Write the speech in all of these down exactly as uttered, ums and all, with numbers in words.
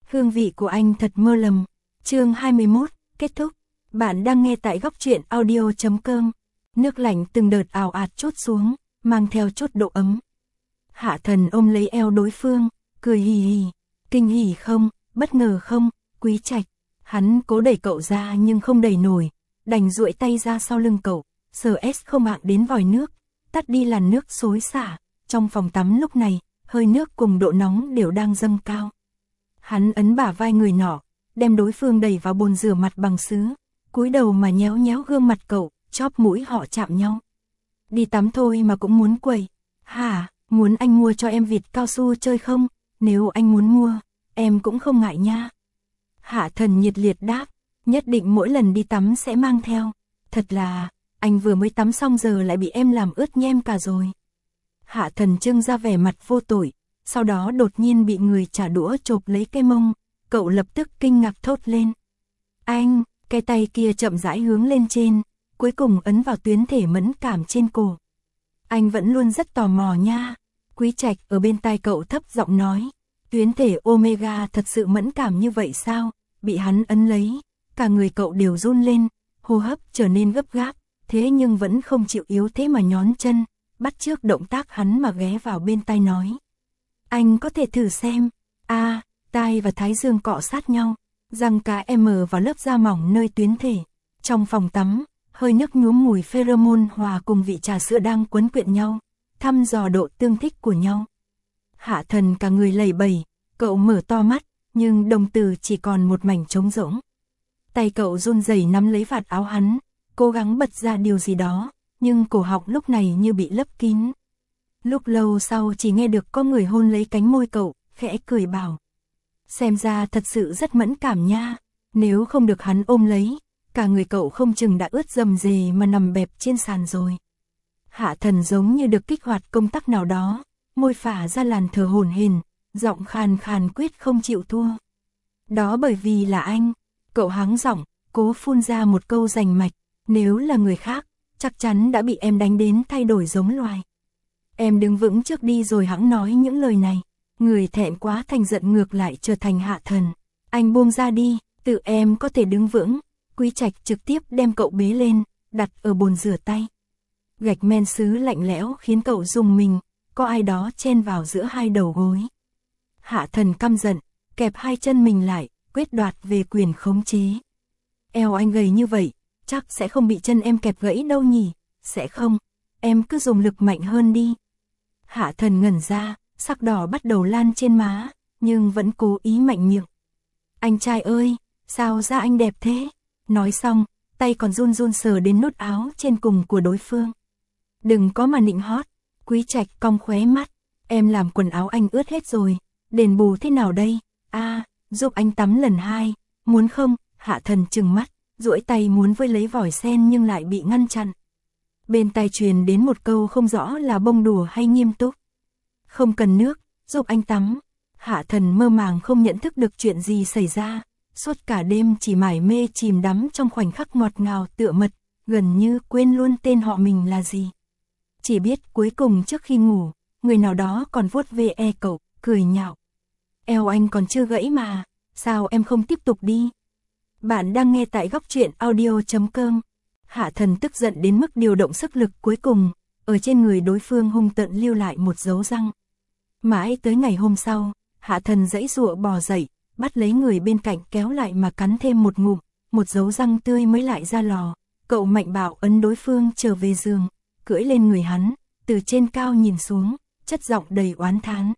Hương vị của anh thật mơ lầm. Chương hai mươi mốt, kết thúc. Bạn đang nghe tại góc truyện audio chấm com. Nước lạnh từng đợt ào ạt trút xuống, mang theo chút độ ấm. Hạ Thần ôm lấy eo đối phương, cười hì hì. Kinh hỉ không, bất ngờ không, Quý Trạch. Hắn cố đẩy cậu ra nhưng không đẩy nổi, đành duỗi tay ra sau lưng cậu, sờ S không mạng đến vòi nước, tắt đi làn nước xối xả. Trong phòng tắm lúc này, hơi nước cùng độ nóng đều đang dâng cao. Hắn ấn bả vai người nọ, đem đối phương đẩy vào bồn rửa mặt bằng sứ, cúi đầu mà nhéo nhéo gương mặt cậu, chóp mũi họ chạm nhau. Đi tắm thôi mà cũng muốn quẩy. Hả, muốn anh mua cho em vịt cao su chơi không? Nếu anh muốn mua, em cũng không ngại nha. Hạ Thần nhiệt liệt đáp, nhất định mỗi lần đi tắm sẽ mang theo. Thật là, anh vừa mới tắm xong giờ lại bị em làm ướt nhem cả rồi. Hạ Thần trưng ra vẻ mặt vô tội, sau đó đột nhiên bị người trả đũa chộp lấy cái mông, cậu lập tức kinh ngạc thốt lên. Anh, cái tay kia chậm rãi hướng lên trên, cuối cùng ấn vào tuyến thể mẫn cảm trên cổ. Anh vẫn luôn rất tò mò nha. Quý Trạch ở bên tai cậu thấp giọng nói, tuyến thể Omega thật sự mẫn cảm như vậy sao? Bị hắn ấn lấy, cả người cậu đều run lên, hô hấp trở nên gấp gáp, thế nhưng vẫn không chịu yếu thế mà nhón chân, bắt chước động tác hắn mà ghé vào bên tai nói. Anh có thể thử xem. A, à, tai và thái dương cọ sát nhau, răng cá em vào lớp da mỏng nơi tuyến thể. Trong phòng tắm, hơi nước nhuốm mùi pheromone hòa cùng vị trà sữa đang quấn quyện nhau, thăm dò độ tương thích của nhau. Hạ Thần cả người lẩy bẩy, cậu mở to mắt, nhưng đồng tử chỉ còn một mảnh trống rỗng. Tay cậu run rẩy nắm lấy vạt áo hắn, cố gắng bật ra điều gì đó, nhưng cổ họng lúc này như bị lấp kín. Lúc lâu sau chỉ nghe được có người hôn lấy cánh môi cậu, khẽ cười bảo. Xem ra thật sự rất mẫn cảm nha, nếu không được hắn ôm lấy, cả người cậu không chừng đã ướt rầm rề mà nằm bẹp trên sàn rồi. Hạ Thần giống như được kích hoạt công tắc nào đó, môi phả ra làn thở hổn hển, giọng khàn khàn quyết không chịu thua. Đó bởi vì là anh, cậu hắng giọng, cố phun ra một câu rành mạch, nếu là người khác, chắc chắn đã bị em đánh đến thay đổi giống loài. Em đứng vững trước đi rồi hẵng nói những lời này. Người thẹn quá thành giận ngược lại trở thành Hạ Thần. Anh buông ra đi, tự em có thể đứng vững. Quý Trạch trực tiếp đem cậu bế lên, đặt ở bồn rửa tay. Gạch men sứ lạnh lẽo khiến cậu rùng mình, có ai đó chen vào giữa hai đầu gối. Hạ Thần căm giận, kẹp hai chân mình lại, quyết đoạt về quyền khống chế. Eo anh gầy như vậy, chắc sẽ không bị chân em kẹp gãy đâu nhỉ? Sẽ không, em cứ dùng lực mạnh hơn đi. Hạ Thần ngẩn ra, sắc đỏ bắt đầu lan trên má, nhưng vẫn cố ý mạnh miệng. Anh trai ơi, sao da anh đẹp thế? Nói xong, tay còn run run sờ đến nút áo trên cùng của đối phương. Đừng có mà nịnh hót. Quý Trạch cong khóe mắt. Em làm quần áo anh ướt hết rồi, đền bù thế nào đây? A, à, giúp anh tắm lần hai, muốn không? Hạ Thần trừng mắt, duỗi tay muốn với lấy vòi sen nhưng lại bị ngăn chặn. Bên tai truyền đến một câu không rõ là bông đùa hay nghiêm túc. Không cần nước, giúp anh tắm. Hạ Thần mơ màng không nhận thức được chuyện gì xảy ra, suốt cả đêm chỉ mải mê chìm đắm trong khoảnh khắc ngọt ngào tựa mật, gần như quên luôn tên họ mình là gì. Chỉ biết cuối cùng trước khi ngủ, người nào đó còn vuốt ve e cậu, cười nhạo. Eo anh còn chưa gãy mà, sao em không tiếp tục đi? Bạn đang nghe tại góc truyện audio chấm com. Hạ Thần tức giận đến mức điều động sức lực cuối cùng, ở trên người đối phương hung tợn lưu lại một dấu răng. Mãi tới ngày hôm sau, Hạ Thần giãy giụa bò dậy, bắt lấy người bên cạnh kéo lại mà cắn thêm một ngụm, một dấu răng tươi mới lại ra lò. Cậu mạnh bạo ấn đối phương trở về giường, cưỡi lên người hắn, từ trên cao nhìn xuống, chất giọng đầy oán thán.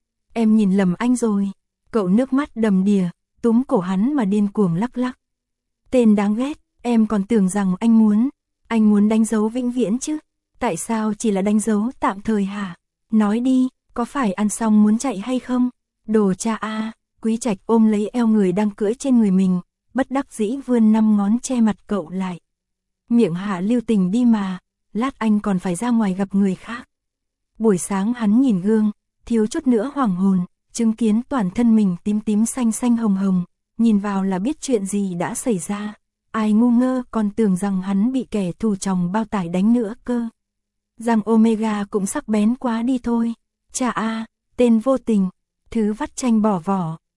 Em nhìn lầm anh rồi. Cậu nước mắt đầm đìa, túm cổ hắn mà điên cuồng lắc lắc. Tên đáng ghét, em còn tưởng rằng anh muốn, anh muốn đánh dấu vĩnh viễn chứ. Tại sao chỉ là đánh dấu tạm thời hả? Nói đi, có phải ăn xong muốn chạy hay không? Đồ cha a. À. Quý Trạch ôm lấy eo người đang cưỡi trên người mình, bất đắc dĩ vươn năm ngón che mặt cậu lại. Miệng Hạ lưu tình đi mà, lát anh còn phải ra ngoài gặp người khác. Buổi sáng hắn nhìn gương, thiếu chút nữa hoảng hồn, chứng kiến toàn thân mình tím tím xanh xanh hồng hồng, nhìn vào là biết chuyện gì đã xảy ra. Ai ngu ngơ còn tưởng rằng hắn bị kẻ thù chồng bao tải đánh nữa cơ. Răng Omega cũng sắc bén quá đi thôi. Chà a, tên vô tình, thứ vắt chanh bỏ vỏ,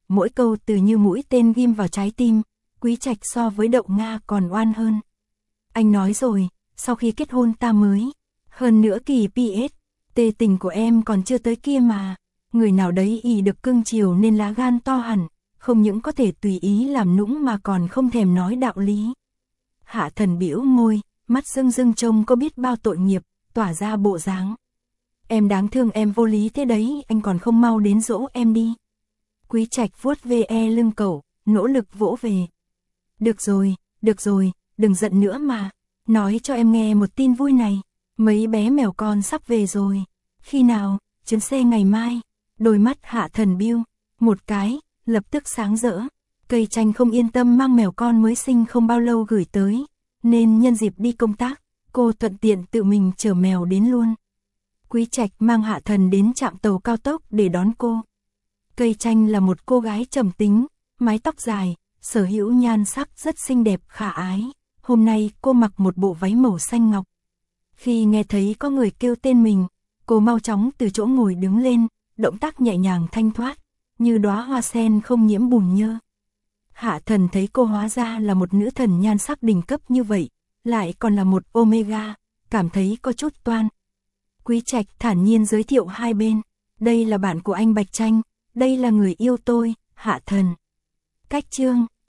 mỗi câu từ như mũi tên ghim vào trái tim, Quý Trạch so với Đậu Nga còn oan hơn. Anh nói rồi, sau khi kết hôn ta mới, hơn nữa kỳ pê ét, tê tình của em còn chưa tới kia mà, người nào đấy ý được cưng chiều nên lá gan to hẳn, không những có thể tùy ý làm nũng mà còn không thèm nói đạo lý. Hạ Thần bĩu môi, mắt rưng rưng trông có biết bao tội nghiệp, tỏa ra bộ dáng. Em đáng thương em vô lý thế đấy, anh còn không mau đến dỗ em đi. Quý Trạch vuốt ve e lưng cậu, nỗ lực vỗ về. Được rồi, được rồi, đừng giận nữa mà. Nói cho em nghe một tin vui này. Mấy bé mèo con sắp về rồi. Khi nào? Chuyến xe ngày mai. Đôi mắt Hạ Thần biu một cái, lập tức sáng rỡ. Cây Chanh không yên tâm mang mèo con mới sinh không bao lâu gửi tới, nên nhân dịp đi công tác, cô thuận tiện tự mình chở mèo đến luôn. Quý Trạch mang Hạ Thần đến trạm tàu cao tốc để đón cô. Cây Chanh là một cô gái trầm tính, mái tóc dài, sở hữu nhan sắc rất xinh đẹp khả ái. Hôm nay cô mặc một bộ váy màu xanh ngọc. Khi nghe thấy có người kêu tên mình, cô mau chóng từ chỗ ngồi đứng lên, động tác nhẹ nhàng thanh thoát, như đóa hoa sen không nhiễm bùn nhơ. Hạ Thần thấy cô hóa ra là một nữ thần nhan sắc đỉnh cấp như vậy, lại còn là một Omega, cảm thấy có chút toan. Quý Trạch thản nhiên giới thiệu hai bên, đây là bạn của anh Bạch Tranh, đây là người yêu tôi, Hạ Thần. Cách chương